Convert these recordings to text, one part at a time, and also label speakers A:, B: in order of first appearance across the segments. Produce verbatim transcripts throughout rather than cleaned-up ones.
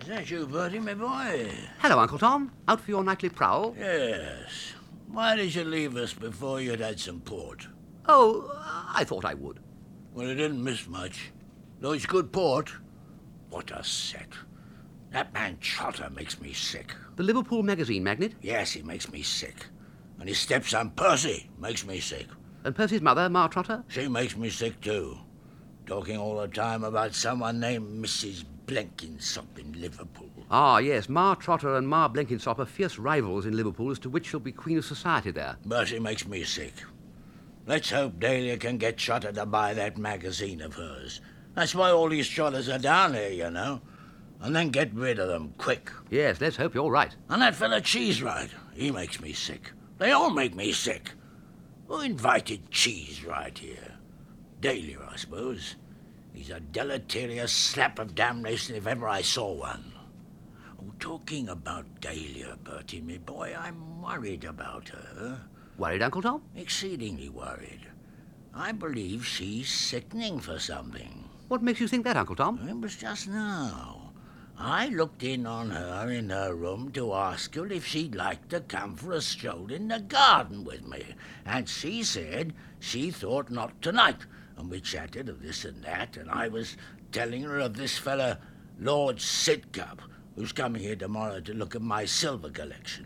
A: that you, Bertie, my boy?
B: Hello, Uncle Tom. Out for your nightly prowl?
A: Yes. Why did you leave us before you'd had some port?
B: Oh, I thought I would.
A: Well, it didn't miss much. Though it's good port. What a set. That man Trotter makes me sick.
B: The Liverpool magazine magnate?
A: Yes, he makes me sick. And his stepson Percy makes me sick.
B: And Percy's mother, Ma Trotter?
A: She makes me sick, too. Talking all the time about someone named Missus Blenkinsop in Liverpool.
B: Ah, yes, Ma Trotter and Ma Blenkinsop are fierce rivals in Liverpool as to which shall be Queen of Society there.
A: But she makes me sick. Let's hope Dahlia can get Trotter to buy that magazine of hers. That's why all these Trotters are down here, you know. And then get rid of them quick.
B: Yes, let's hope you're right.
A: And that fella Cheesewright, he makes me sick. They all make me sick. Who invited Cheesewright here? Dahlia, I suppose. He's a deleterious slap of damnation if ever I saw one. Oh, talking about Dahlia, Bertie, me boy, I'm worried about her.
B: Worried, Uncle Tom?
A: Exceedingly worried. I believe she's sickening for something.
B: What makes you think that, Uncle Tom?
A: It was just now. I looked in on her in her room to ask her if she'd like to come for a stroll in the garden with me, and she said she thought not tonight, and we chatted of this and that, and I was telling her of this fella, Lord Sidcup, who's coming here tomorrow to look at my silver collection.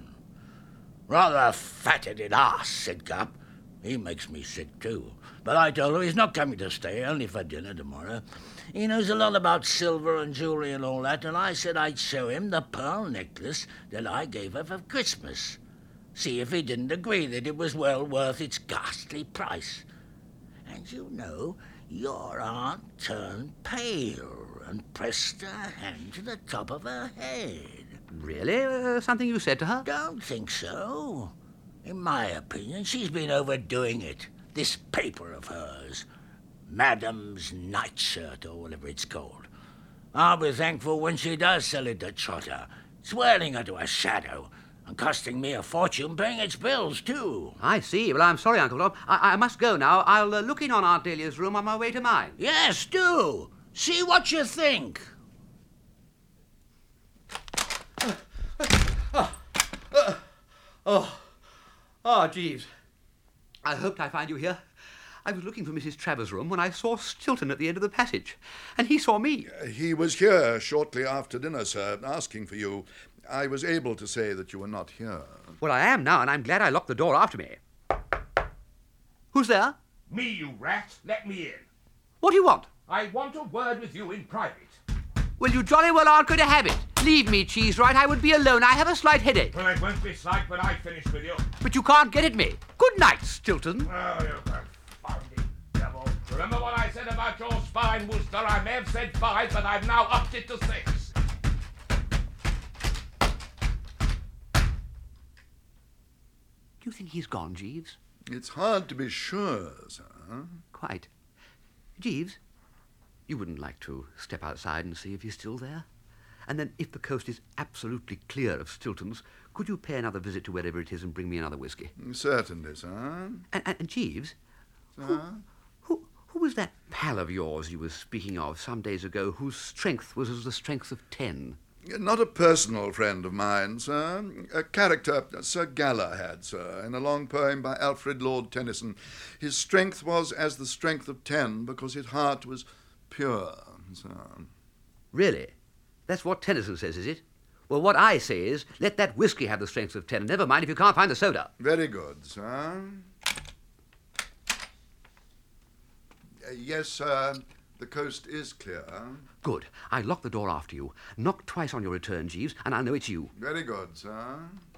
A: Rather a fat-headed ass, Sidcup. He makes me sick, too. But I told her he's not coming to stay, only for dinner tomorrow. He knows a lot about silver and jewellery and all that, and I said I'd show him the pearl necklace that I gave her for Christmas. See if he didn't agree that it was well worth its ghastly price. And you know, your aunt turned pale and pressed her hand to the top of her head.
B: Really? Uh, something you said to her?
A: Don't think so. In my opinion, she's been overdoing it. This paper of hers, Madam's Nightshirt, or whatever it's called. I'll be thankful when she does sell it to Trotter, swirling her to a shadow, and costing me a fortune paying its bills, too.
B: I see. Well, I'm sorry, Uncle Tom. I, I must go now. I'll uh, look in on Aunt Dahlia's room on my way to mine.
A: Yes, do. See what you think.
B: Oh, uh, oh, oh, Jeeves. I hoped I find you here. I was looking for Missus Travers' room when I saw Stilton at the end of the passage, and he saw me.
C: Uh, he was here shortly after dinner, sir, asking for you. I was able to say that you were not here.
B: Well, I am now, and I'm glad I locked the door after me. Who's there?
D: Me, you rat. Let me in.
B: What do you want?
D: I want a word with you in private.
B: Well, you jolly well aren't going to have it. Leave me, Cheesewright. I would be alone. I have a slight headache.
D: Well, it won't be slight when I finish with you.
B: But you can't get at me. Good night, Stilton.
D: Oh, you confounded devil. Remember what I said about your spine, Wooster? I may have said five, but I've now upped it to six.
B: Do you think he's gone, Jeeves?
C: It's hard to be sure, sir.
B: Quite. Jeeves, you wouldn't like to step outside and see if he's still there? And then, if the coast is absolutely clear of Stilton's, could you pay another visit to wherever it is and bring me another whiskey?
C: Certainly, sir.
B: And, and, and Jeeves,
C: Sir?
B: who, who, who was that pal of yours you were speaking of some days ago whose strength was as the strength of ten?
C: Not a personal friend of mine, sir. A character Sir Galahad, sir, in a long poem by Alfred Lord Tennyson. His strength was as the strength of ten because his heart was pure, sir.
B: Really? That's what Tennyson says, is it? Well, what I say is, let that whiskey have the strength of ten, and never mind if you can't find the soda.
C: Very good, sir. Uh, yes, sir. The coast is clear.
B: Good. I lock the door after you. Knock twice on your return, Jeeves, and I'll know it's you.
C: Very good, sir.